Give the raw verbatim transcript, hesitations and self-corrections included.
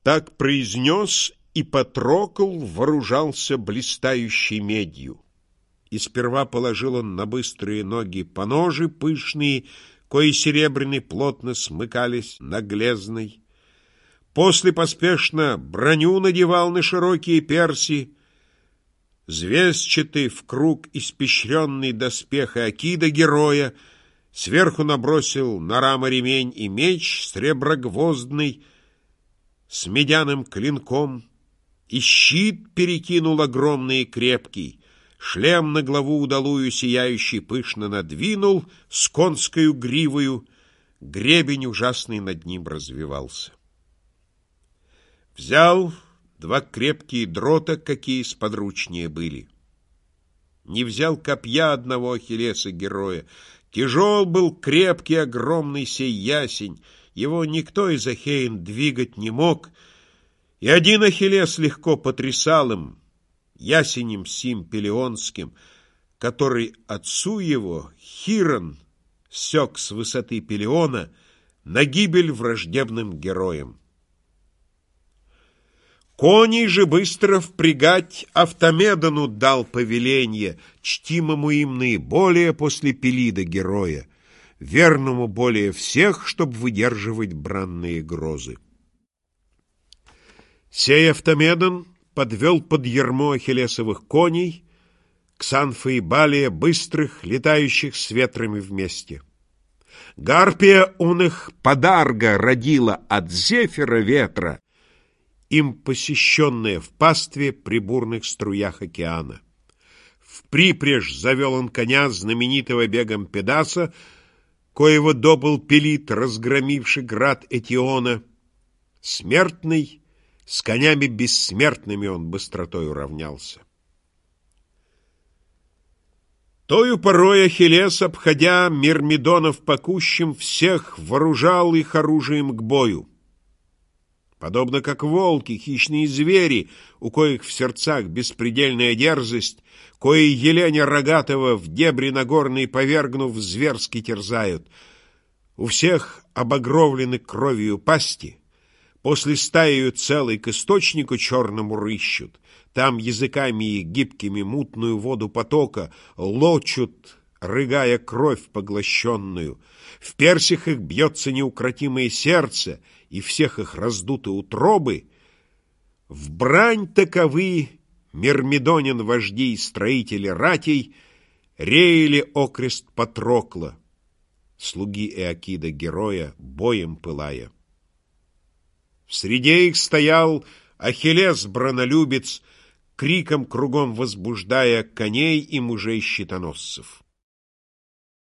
Так произнес, и Патрокл вооружался блистающей медью. И сперва положил он на быстрые ноги поножи пышные, кои серебряной плотно смыкались на глезной. После поспешно броню надевал на широкие перси, звездчатый в круг испещренный доспех Иокида героя, сверху набросил на рамы ремень и меч среброгвоздный с медяным клинком, и щит перекинул огромный и крепкий, шлем на главу удалую сияющий пышно надвинул с конскою гривою, гребень ужасный над ним развивался. Взял два крепкие дрота, какие сподручнее были. Не взял копья одного Ахиллеса героя. Тяжел был крепкий огромный сей ясень, его никто из ахеин двигать не мог, и один Ахиллес легко потрясал им, ясенем сим пелеонским, который отцу его, Хирон, сёк с высоты Пелеона на гибель враждебным героям. Коней же быстро впрягать Автомедону дал повеленье, чтимому им наиболее после Пелида героя, верному более всех, чтоб выдерживать бранные грозы. Сей Автомедон подвел под ярмо ахиллесовых коней Ксанфа и Балия, быстрых, летающих с ветрами вместе. Гарпия он их подарга родила от Зефира ветра, им посещенная в пастве при бурных струях океана. В припряжь завел он коня знаменитого бегом Педаса, коего добыл Пелит, разгромивший град Этиона. Смертный, с конями бессмертными он быстротой уравнялся. Тою порой Ахиллес, обходя Мирмидонов по кущам, всех вооружал их оружием к бою. Подобно как волки, хищные звери, у коих в сердцах беспредельная дерзость, кои еленя рогатого в дебри нагорные повергнув, зверски терзают. У всех обогровлены кровью пасти, после стаею целой к источнику черному рыщут, там языками их гибкими мутную воду потока лочут, рыгая кровь поглощенную. В персях их бьется неукротимое сердце, и всех их раздуты утробы. В брань таковы Мирмидонин вожди и строители ратей реяли окрест Патрокла, слуги Иокида героя, боем пылая. В среде их стоял Ахиллес бранолюбец, криком кругом возбуждая коней и мужей щитоносцев.